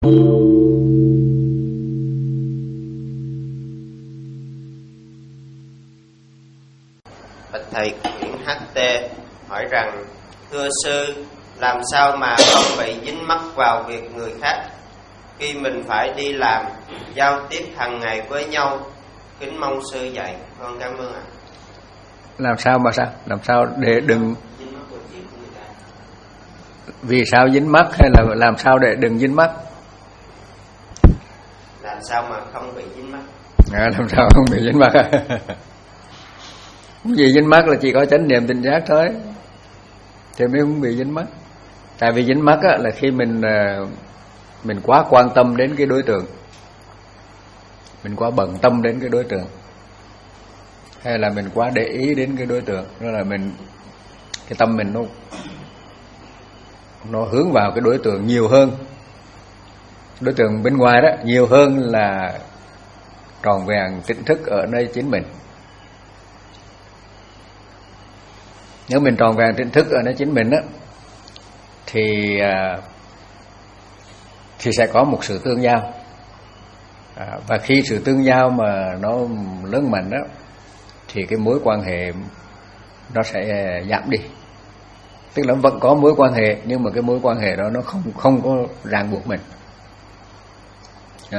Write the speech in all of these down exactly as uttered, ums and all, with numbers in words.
Bạch thầy, Nguyễn hát tê hỏi rằng: thưa sư, làm sao mà không bị dính mắc vào việc người khác khi mình phải đi làm, giao tiếp hàng ngày với nhau? Kính mong sư dạy. Con cảm ơn ạ. Làm sao mà sao? Làm sao để đừng Dính mắc vào chuyện của người ta. Vì sao dính mắc hay là làm sao để đừng dính mắc? Làm sao mà không bị dính mắc? À, làm sao không bị dính mắc? Không gì dính mắc là chỉ có chánh niệm tỉnh giác thôi, thì mới không bị dính mắc. Tại vì dính mắc á, là khi mình mình quá quan tâm đến cái đối tượng, mình quá bận tâm đến cái đối tượng, hay là mình quá để ý đến cái đối tượng, đó là mình cái tâm mình nó nó hướng vào cái đối tượng nhiều hơn, đối tượng bên ngoài đó nhiều hơn là tròn vẹn tỉnh thức ở nơi chính mình. Nếu mình tròn vẹn tỉnh thức ở nơi chính mình đó, thì thì sẽ có một sự tương giao, à, và khi sự tương giao mà nó lớn mạnh đó, thì cái mối quan hệ nó sẽ giảm đi. Tức là vẫn có mối quan hệ, nhưng mà cái mối quan hệ đó nó không không có ràng buộc mình. Đó.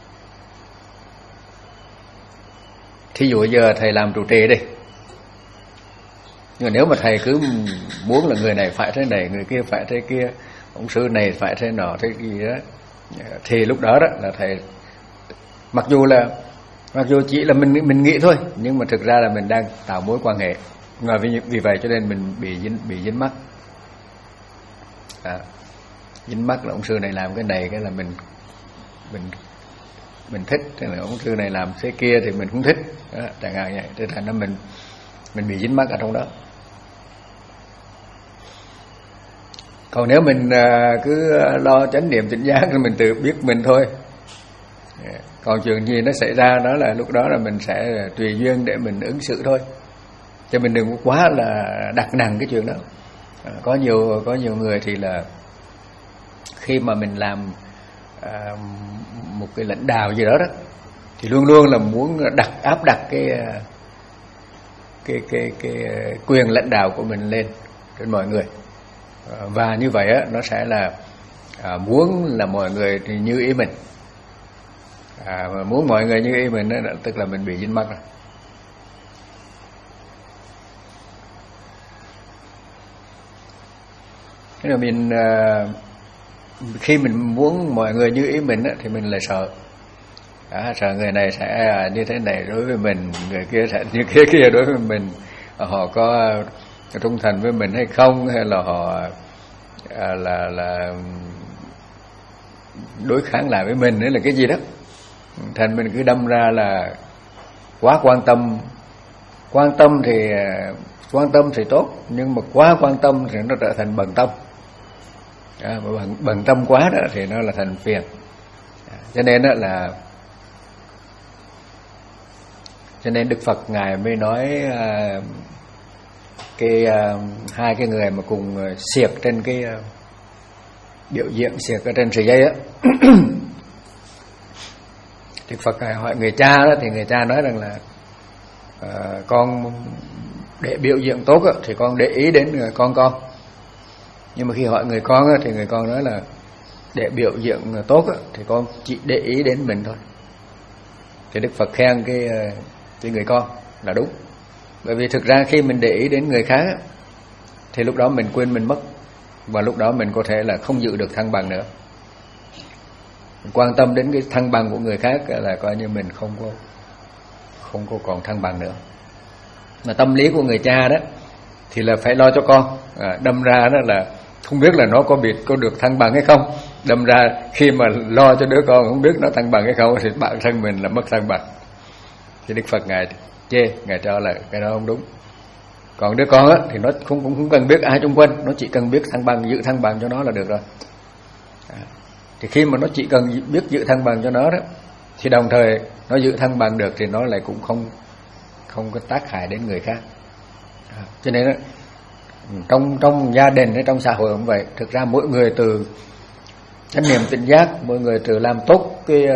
Thí dụ giờ thầy làm trụ trì đi, nhưng mà nếu mà thầy cứ muốn là người này phải thế này, người kia phải thế kia, ông sư này phải thế nọ thế gì đó, thì lúc đó đó là thầy, mặc dù là mặc dù chỉ là mình mình nghĩ thôi, nhưng mà thực ra là mình đang tạo mối quan hệ, và vì, vì vậy cho nên mình bị dính bị dính mắc. À, dính mắc là ông sư này làm cái này, cái là mình mình mình thích, hay là ông sư này làm thế kia thì mình không thích, đó, chẳng hạn vậy. Thế thành ra mình mình bị dính mắc ở trong đó. Còn nếu mình cứ lo chánh niệm tỉnh giác thì mình tự biết mình thôi. Còn chuyện gì nó xảy ra đó là lúc đó là mình sẽ tùy duyên để mình ứng xử thôi, cho mình đừng quá là đặt nặng cái chuyện đó. À, có nhiều có nhiều người thì là khi mà mình làm à, một cái lãnh đạo gì đó đó, thì luôn luôn là muốn đặt áp đặt cái cái cái cái quyền lãnh đạo của mình lên trên mọi người, à, và như vậy á, nó sẽ là à, muốn là mọi người thì như ý mình. À, mà muốn mọi người như ý mình đó, tức là mình bị dính mắc rồi. Thế là mình à, khi mình muốn mọi người như ý mình đó, thì mình lại sợ. À, sợ người này sẽ như thế này đối với mình, người kia sẽ như kia kia đối với mình, họ có trung thành với mình hay không, hay là họ à, là là đối kháng lại với mình, đấy là cái gì đó. Thành mình cứ đâm ra là quá quan tâm. Quan tâm thì quan tâm thì tốt, nhưng mà quá quan tâm thì nó trở thành bận tâm. À, bận, bận tâm quá đó thì nó là thành phiền. À, cho nên đó là cho nên Đức Phật ngài mới nói à, cái à, hai cái người mà cùng xiệc trên cái à, biểu diễn xiệc ở trên sợi dây á. Đức Phật ngài hỏi người cha đó, thì người cha nói rằng là à, con để biểu diễn tốt á, thì con để ý đến con con. Nhưng mà khi hỏi người con á, thì người con nói là để biểu diễn tốt á, thì con chỉ để ý đến mình thôi. Thì Đức Phật khen cái cái người con là đúng. Bởi vì thực ra khi mình để ý đến người khác á, thì lúc đó mình quên mình mất, và lúc đó mình có thể là không giữ được thăng bằng nữa. Mình quan tâm đến cái thăng bằng của người khác là coi như mình không có không có còn thăng bằng nữa. Mà tâm lý của người cha đó thì là phải lo cho con, à, đâm ra đó là không biết là nó có bị có được thăng bằng hay không. Đâm ra khi mà lo cho đứa con không biết nó thăng bằng hay không thì bản thân mình là mất thăng bằng. Thì Đức Phật ngài chê, ngài cho là cái đó không đúng. Còn đứa con á thì nó không cũng không cần biết ai xung quanh, nó chỉ cần biết thăng bằng, giữ thăng bằng cho nó là được rồi. À, thì khi mà nó chỉ cần biết giữ thăng bằng cho nó đó, thì đồng thời nó giữ thăng bằng được thì nó lại cũng không không có tác hại đến người khác. À, cho nên đó, trong trong gia đình hay trong xã hội cũng vậy. Thực ra mỗi người từ chánh niệm tỉnh giác, mỗi người tự làm tốt cái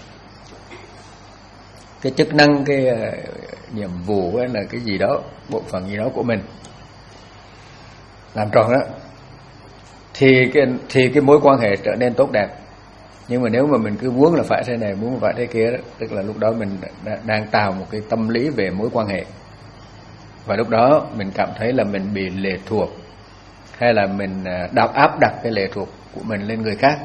cái chức năng, cái nhiệm vụ hay là cái gì đó, bộ phận gì đó của mình làm tròn đó, thì cái thì cái mối quan hệ trở nên tốt đẹp. Nhưng mà nếu mà mình cứ muốn là phải thế này, muốn phải thế kia đó, tức là lúc đó mình đang tạo một cái tâm lý về mối quan hệ, và lúc đó mình cảm thấy là mình bị lệ thuộc, hay là mình đáp áp đặt cái lệ thuộc của mình lên người khác,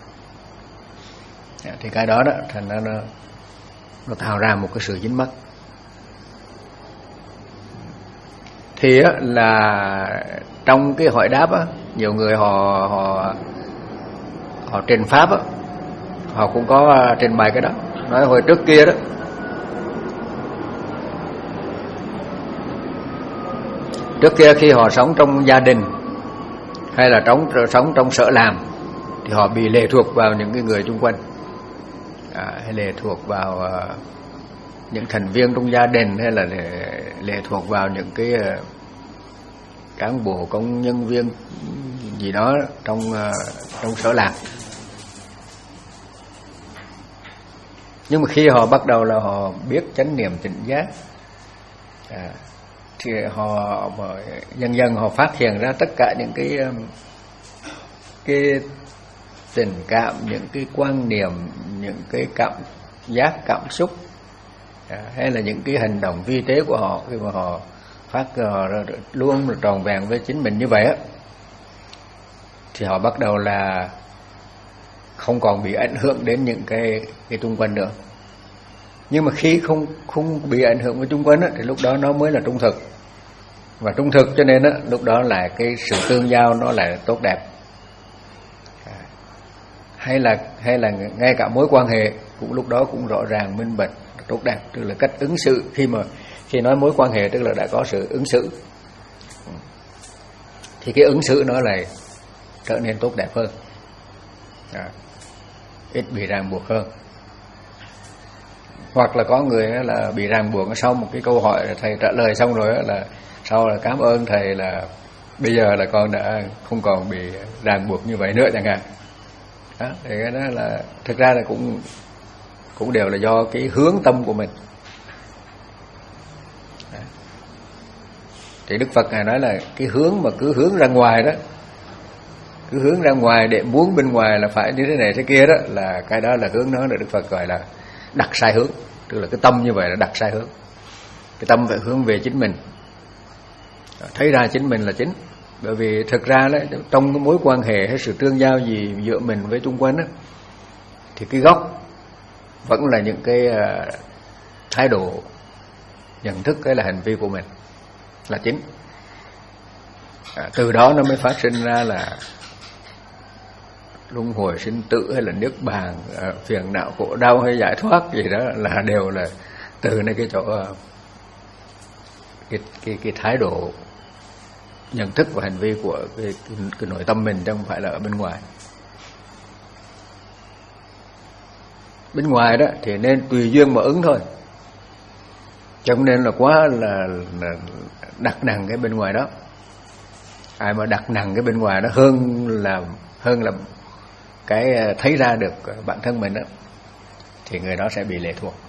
thì cái đó đó thành ra nó nó tạo ra một cái sự dính mắc. Thì á, là trong cái hỏi đáp á, nhiều người họ họ họ trình pháp á, họ cũng có trình bày cái đó. Nói hồi trước kia đó, trước kia khi họ sống trong gia đình hay là trong sống trong sở làm, thì họ bị lệ thuộc vào những cái người xung quanh, à, hay lệ thuộc vào uh, những thành viên trong gia đình, hay là lệ, lệ thuộc vào những cái uh, cán bộ, công nhân viên gì đó trong uh, trong sở làm. Nhưng mà khi họ bắt đầu là họ biết chánh niệm tỉnh giác, à, thì họ dần dần họ phát hiện ra tất cả những cái cái tình cảm, những cái quan niệm, những cái cảm giác, cảm xúc, à, hay là những cái hành động vi tế của họ, khi mà họ phát họ luôn là tròn vẹn với chính mình như vậy á, thì họ bắt đầu là không còn bị ảnh hưởng đến những cái cái xung quanh nữa. Nhưng mà khi không không bị ảnh hưởng với xung quanh á, thì lúc đó nó mới là trung thực. Và trung thực cho nên á, lúc đó là cái sự tương giao nó lại tốt đẹp. Hay là hay là ngay cả mối quan hệ cũng lúc đó cũng rõ ràng, minh bạch, tốt đẹp. Tức là cách ứng xử, khi mà khi nói mối quan hệ tức là đã có sự ứng xử, thì cái ứng xử nó lại trở nên tốt đẹp hơn, à, ít bị ràng buộc hơn. Hoặc là có người là bị ràng buộc sau một cái câu hỏi, thầy trả lời xong rồi là sau là cảm ơn thầy, là bây giờ là con đã không còn bị ràng buộc như vậy nữa chẳng hạn. Đó, thì cái đó là thực ra là cũng cũng đều là do cái hướng tâm của mình. Đó. Thì Đức Phật Ngài nói là cái hướng mà cứ hướng ra ngoài đó, cứ hướng ra ngoài để muốn bên ngoài là phải như thế này thế kia đó, là cái đó là hướng đó là Đức Phật gọi là đặt sai hướng. Tức là cái tâm như vậy là đặt sai hướng. Cái tâm phải hướng về chính mình, thấy ra chính mình là chính. Bởi vì thực ra đó, trong cái mối quan hệ hay sự tương giao gì giữa mình với xung quanh đó, thì cái gốc vẫn là những cái uh, thái độ, nhận thức, cái là hành vi của mình là chính. À, từ đó nó mới phát sinh ra là luân hồi sinh tử hay là niết bàn, uh, phiền não khổ đau hay giải thoát gì đó là đều là từ nơi cái chỗ uh, cái, cái, cái thái độ, nhận thức và hành vi của cái, cái, cái nội tâm mình, chứ không phải là ở bên ngoài. Bên ngoài đó thì nên tùy duyên mà ứng thôi, chứ không nên là quá là, là đặt nặng cái bên ngoài đó. Ai mà đặt nặng cái bên ngoài đó hơn là hơn là cái thấy ra được bản thân mình đó, thì người đó sẽ bị lệ thuộc.